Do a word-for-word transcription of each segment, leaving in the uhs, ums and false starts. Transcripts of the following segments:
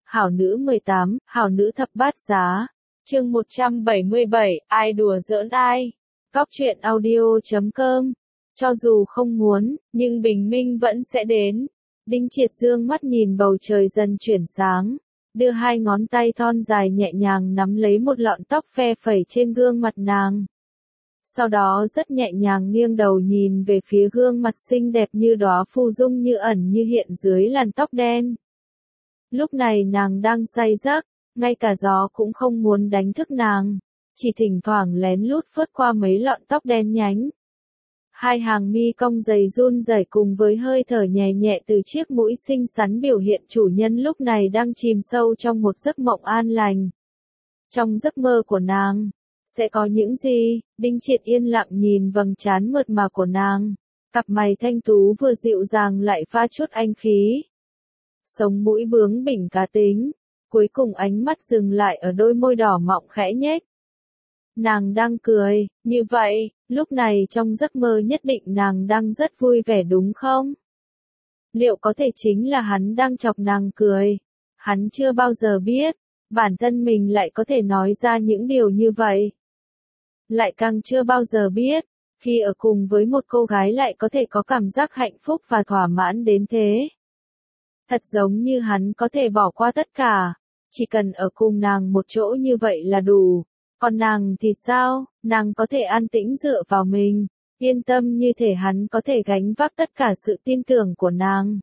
Hảo nữ mười tám, hảo nữ thập bát giá. Chương một trăm bảy mươi bảy, ai đùa giỡn ai. Góc truyện audio chấm com. Cho dù không muốn, nhưng bình minh vẫn sẽ đến. Đinh Triệt dương mắt nhìn bầu trời dần chuyển sáng, đưa hai ngón tay thon dài nhẹ nhàng nắm lấy một lọn tóc phe phẩy trên gương mặt nàng. Sau đó rất nhẹ nhàng nghiêng đầu nhìn về phía gương mặt xinh đẹp như đóa phù dung như ẩn như hiện dưới làn tóc đen. Lúc này nàng đang say giấc, ngay cả gió cũng không muốn đánh thức nàng, chỉ thỉnh thoảng lén lút phớt qua mấy lọn tóc đen nhánh. Hai hàng mi cong dày run rẩy cùng với hơi thở nhẹ nhẹ từ chiếc mũi xinh xắn biểu hiện chủ nhân lúc này đang chìm sâu trong một giấc mộng an lành. Trong giấc mơ của nàng, sẽ có những gì? Đinh Triệt yên lặng nhìn vầng trán mượt mà của nàng, cặp mày thanh tú vừa dịu dàng lại pha chút anh khí. Sống mũi bướng bỉnh cá tính, cuối cùng ánh mắt dừng lại ở đôi môi đỏ mọng khẽ nhếch. Nàng đang cười, như vậy, lúc này trong giấc mơ nhất định nàng đang rất vui vẻ đúng không? Liệu có thể chính là hắn đang chọc nàng cười? Hắn chưa bao giờ biết, bản thân mình lại có thể nói ra những điều như vậy. Lại càng chưa bao giờ biết, khi ở cùng với một cô gái lại có thể có cảm giác hạnh phúc và thỏa mãn đến thế. Thật giống như hắn có thể bỏ qua tất cả, chỉ cần ở cùng nàng một chỗ như vậy là đủ. Còn nàng thì sao, nàng có thể an tĩnh dựa vào mình, yên tâm như thể hắn có thể gánh vác tất cả sự tin tưởng của nàng.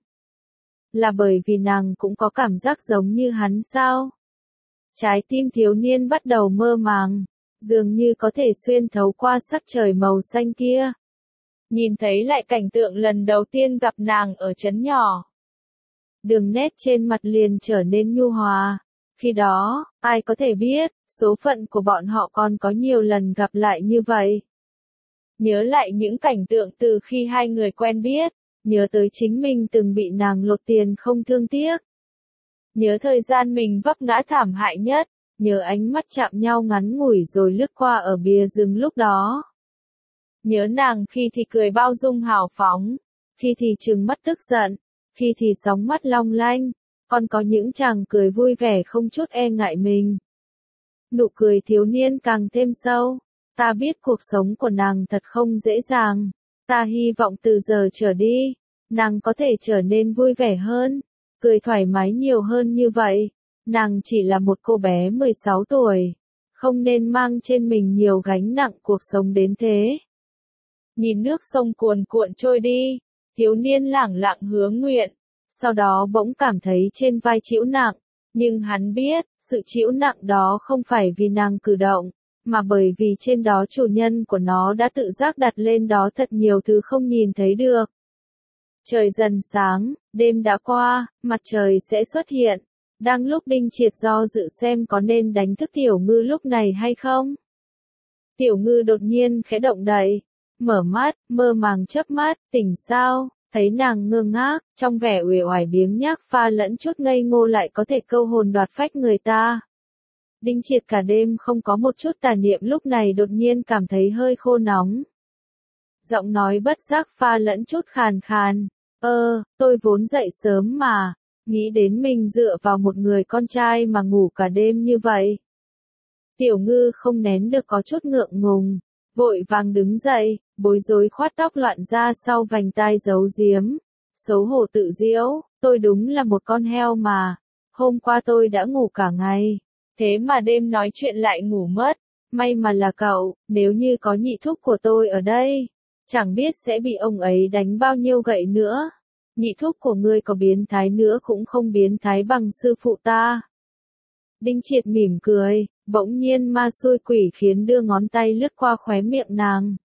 Là bởi vì nàng cũng có cảm giác giống như hắn sao? Trái tim thiếu niên bắt đầu mơ màng, dường như có thể xuyên thấu qua sắc trời màu xanh kia. Nhìn thấy lại cảnh tượng lần đầu tiên gặp nàng ở trấn nhỏ. Đường nét trên mặt liền trở nên nhu hòa. Khi đó, ai có thể biết, số phận của bọn họ còn có nhiều lần gặp lại như vậy. Nhớ lại những cảnh tượng từ khi hai người quen biết, nhớ tới chính mình từng bị nàng lột tiền không thương tiếc. Nhớ thời gian mình vấp ngã thảm hại nhất, nhớ ánh mắt chạm nhau ngắn ngủi rồi lướt qua ở bìa rừng lúc đó. Nhớ nàng khi thì cười bao dung hào phóng, khi thì trừng mắt tức giận, khi thì sóng mắt long lanh, còn có những chàng cười vui vẻ không chút e ngại mình. Nụ cười thiếu niên càng thêm sâu, ta biết cuộc sống của nàng thật không dễ dàng, ta hy vọng từ giờ trở đi, nàng có thể trở nên vui vẻ hơn, cười thoải mái nhiều hơn như vậy. Nàng chỉ là một cô bé mười sáu tuổi, không nên mang trên mình nhiều gánh nặng cuộc sống đến thế. Nhìn nước sông cuồn cuộn trôi đi, thiếu niên lẳng lặng hứa nguyện, sau đó bỗng cảm thấy trên vai chịu nặng, nhưng hắn biết, sự chịu nặng đó không phải vì nàng cử động, mà bởi vì trên đó chủ nhân của nó đã tự giác đặt lên đó thật nhiều thứ không nhìn thấy được. Trời dần sáng, đêm đã qua, mặt trời sẽ xuất hiện. Đang lúc Đinh Triệt do dự xem có nên đánh thức Tiểu Ngư lúc này hay không. Tiểu Ngư đột nhiên khẽ động đậy, mở mắt, mơ màng chớp mắt, tỉnh sao, thấy nàng ngơ ngác, trong vẻ uể oải biếng nhác pha lẫn chút ngây ngô lại có thể câu hồn đoạt phách người ta. Đinh Triệt cả đêm không có một chút tà niệm lúc này đột nhiên cảm thấy hơi khô nóng. Giọng nói bất giác pha lẫn chút khàn khàn, ơ, tôi vốn dậy sớm mà. Nghĩ đến mình dựa vào một người con trai mà ngủ cả đêm như vậy. Tiểu Ngư không nén được có chút ngượng ngùng, vội vàng đứng dậy, bối rối khoát tóc loạn ra sau vành tai giấu giếm. Xấu hổ tự giễu, tôi đúng là một con heo mà, hôm qua tôi đã ngủ cả ngày, thế mà đêm nói chuyện lại ngủ mất, may mà là cậu, nếu như có nhị thúc của tôi ở đây, chẳng biết sẽ bị ông ấy đánh bao nhiêu gậy nữa. Nhị thúc của ngươi có biến thái nữa cũng không biến thái bằng sư phụ ta. Đinh Triệt mỉm cười, bỗng nhiên ma xui quỷ khiến đưa ngón tay lướt qua khóe miệng nàng.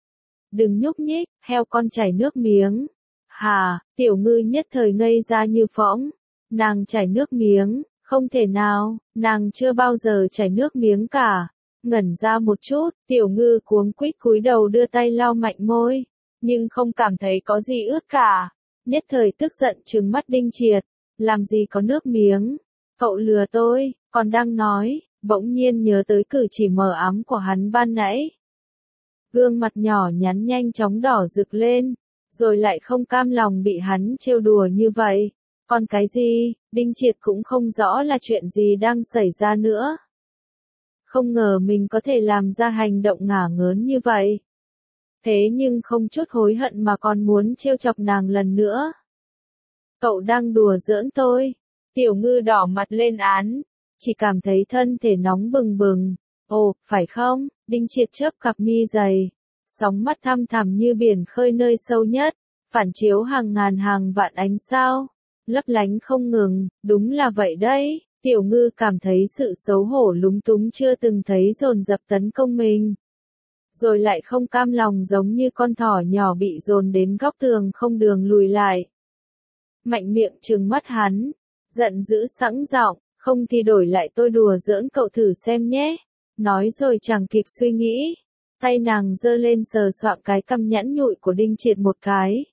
Đừng nhúc nhích, heo con chảy nước miếng. Hà, Tiểu Ngư nhất thời ngây ra như phỗng. Nàng chảy nước miếng, không thể nào, nàng chưa bao giờ chảy nước miếng cả. Ngẩn ra một chút, Tiểu Ngư cuống quýt cúi đầu đưa tay lau mạnh môi, nhưng không cảm thấy có gì ướt cả. Nhất thời tức giận trừng mắt Đinh Triệt, làm gì có nước miếng, cậu lừa tôi, còn đang nói, bỗng nhiên nhớ tới cử chỉ mờ ám của hắn ban nãy. Gương mặt nhỏ nhắn nhanh chóng đỏ rực lên, rồi lại không cam lòng bị hắn trêu đùa như vậy, Còn cái gì, Đinh Triệt cũng không rõ là chuyện gì đang xảy ra nữa. Không ngờ mình có thể làm ra hành động ngả ngớn như vậy. Thế nhưng không chút hối hận mà còn muốn trêu chọc nàng lần nữa. Cậu đang đùa giỡn tôi. Tiểu Ngư đỏ mặt lên án, chỉ cảm thấy thân thể nóng bừng bừng. Ồ, phải không? Đinh Triệt chớp cặp mi dày, sóng mắt thăm thẳm như biển khơi nơi sâu nhất, phản chiếu hàng ngàn hàng vạn ánh sao, lấp lánh không ngừng, đúng là vậy đấy. Tiểu Ngư cảm thấy sự xấu hổ lúng túng chưa từng thấy dồn dập tấn công mình. Rồi lại không cam lòng giống như con thỏ nhỏ bị dồn đến góc tường không đường lùi lại. Mạnh miệng trừng mắt hắn, giận dữ sẵn giọng, không thì đổi lại tôi đùa giỡn cậu thử xem nhé. Nói rồi chẳng kịp suy nghĩ, tay nàng giơ lên sờ soạng cái cằm nhẵn nhụi của Đinh Triệt một cái.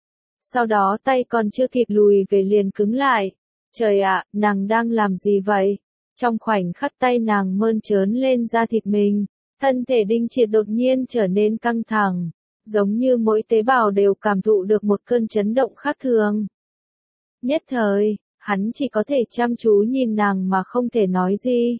Sau đó tay còn chưa kịp lùi về liền cứng lại. Trời ạ, nàng đang làm gì vậy? Trong khoảnh khắc tay nàng mơn trớn lên da thịt mình, thân thể Đinh Triệt đột nhiên trở nên căng thẳng, giống như mỗi tế bào đều cảm thụ được một cơn chấn động khác thường. Nhất thời, hắn chỉ có thể chăm chú nhìn nàng mà không thể nói gì.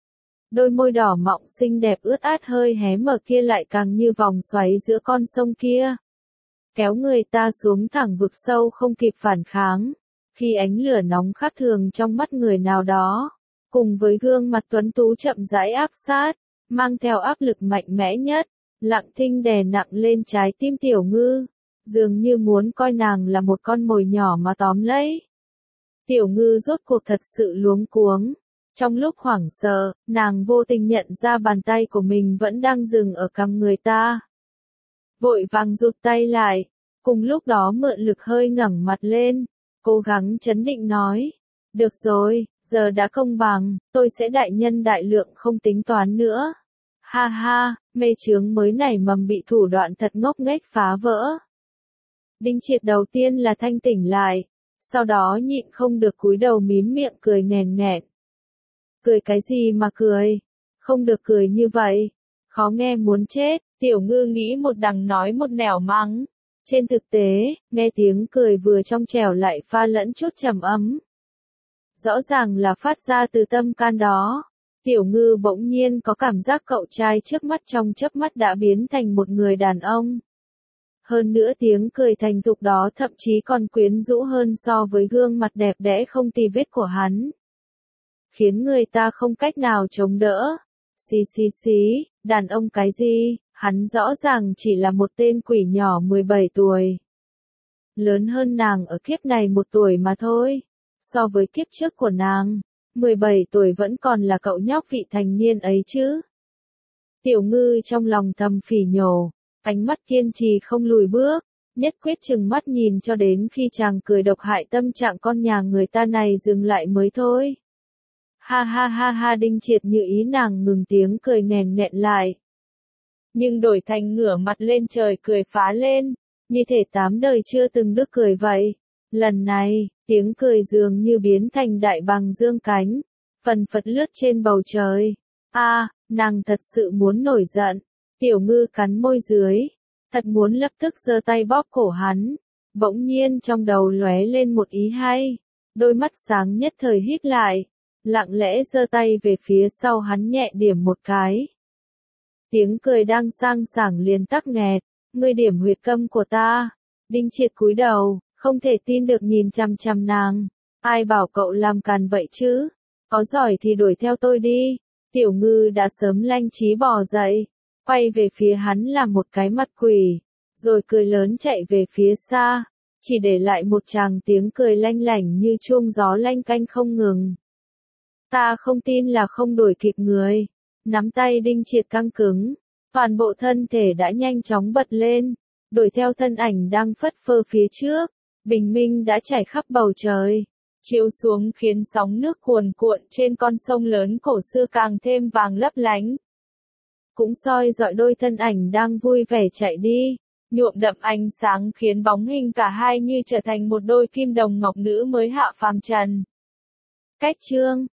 Đôi môi đỏ mọng xinh đẹp ướt át hơi hé mở kia lại càng như vòng xoáy giữa con sông kia, kéo người ta xuống thẳng vực sâu không kịp phản kháng. Khi ánh lửa nóng khác thường trong mắt người nào đó, cùng với gương mặt tuấn tú chậm rãi áp sát, mang theo áp lực mạnh mẽ nhất, lặng thinh đè nặng lên trái tim Tiểu Ngư, dường như muốn coi nàng là một con mồi nhỏ mà tóm lấy. Tiểu Ngư rốt cuộc thật sự luống cuống. Trong lúc hoảng sợ, nàng vô tình nhận ra bàn tay của mình vẫn đang dừng ở cằm người ta. Vội vàng rụt tay lại, cùng lúc đó mượn lực hơi ngẩng mặt lên, cố gắng trấn định nói. Được rồi, giờ đã công bằng, tôi sẽ đại nhân đại lượng không tính toán nữa. Ha ha, mê chướng mới nảy mầm bị thủ đoạn thật ngốc nghếch phá vỡ. Đinh Triệt đầu tiên là thanh tỉnh lại, sau đó nhịn không được cúi đầu mím miệng cười nghèn nghẹn. Cười cái gì mà cười? Không được cười như vậy. Khó nghe muốn chết, Tiểu Ngư nghĩ một đằng nói một nẻo mắng. Trên thực tế, nghe tiếng cười vừa trong trẻo lại pha lẫn chút trầm ấm. Rõ ràng là phát ra từ tâm can đó. Tiểu Ngư bỗng nhiên có cảm giác cậu trai trước mắt trong chớp mắt đã biến thành một người đàn ông. Hơn nữa tiếng cười thành thục đó thậm chí còn quyến rũ hơn so với gương mặt đẹp đẽ không tì vết của hắn. Khiến người ta không cách nào chống đỡ. Xì xì xí, đàn ông cái gì, hắn rõ ràng chỉ là một tên quỷ nhỏ mười bảy tuổi. Lớn hơn nàng ở kiếp này một tuổi mà thôi. So với kiếp trước của nàng, mười bảy tuổi vẫn còn là cậu nhóc vị thành niên ấy chứ. Tiểu Ngư trong lòng thầm phỉ nhổ, ánh mắt kiên trì không lùi bước, nhất quyết chừng mắt nhìn cho đến khi chàng cười độc hại tâm trạng con nhà người ta này dừng lại mới thôi. Ha ha ha ha, Đinh Triệt như ý nàng ngừng tiếng cười nghèn nghẹn lại. Nhưng đổi thành ngửa mặt lên trời cười phá lên, như thể tám đời chưa từng được cười vậy. Lần này, tiếng cười dường như biến thành đại bàng dương cánh, phần phật lướt trên bầu trời. A, à, nàng thật sự muốn nổi giận. Tiểu Ngư cắn môi dưới, thật muốn lập tức giơ tay bóp cổ hắn. Bỗng nhiên trong đầu lóe lên một ý hay, đôi mắt sáng nhất thời híp lại, lặng lẽ giơ tay về phía sau hắn nhẹ điểm một cái. Tiếng cười đang sang sảng liền tắc nghẹt. Ngươi điểm huyệt câm của ta. Đinh Triệt cúi đầu, không thể tin được nhìn chằm chằm nàng. Ai bảo cậu làm càn vậy chứ? Có giỏi thì đuổi theo tôi đi. Tiểu Ngư đã sớm lanh trí bò dậy, quay về phía hắn làm một cái mặt quỷ, rồi cười lớn chạy về phía xa, chỉ để lại một tràng tiếng cười lanh lảnh như chuông gió lanh canh không ngừng. Ta không tin là không đuổi kịp người. Nắm tay Đinh Triệt căng cứng, toàn bộ thân thể đã nhanh chóng bật lên, đuổi theo thân ảnh đang phất phơ phía trước. Bình minh đã chảy khắp bầu trời, chiếu xuống khiến sóng nước cuồn cuộn trên con sông lớn cổ xưa càng thêm vàng lấp lánh. Cũng soi dọi đôi thân ảnh đang vui vẻ chạy đi, nhuộm đậm ánh sáng khiến bóng hình cả hai như trở thành một đôi kim đồng ngọc nữ mới hạ phàm trần. Cách chương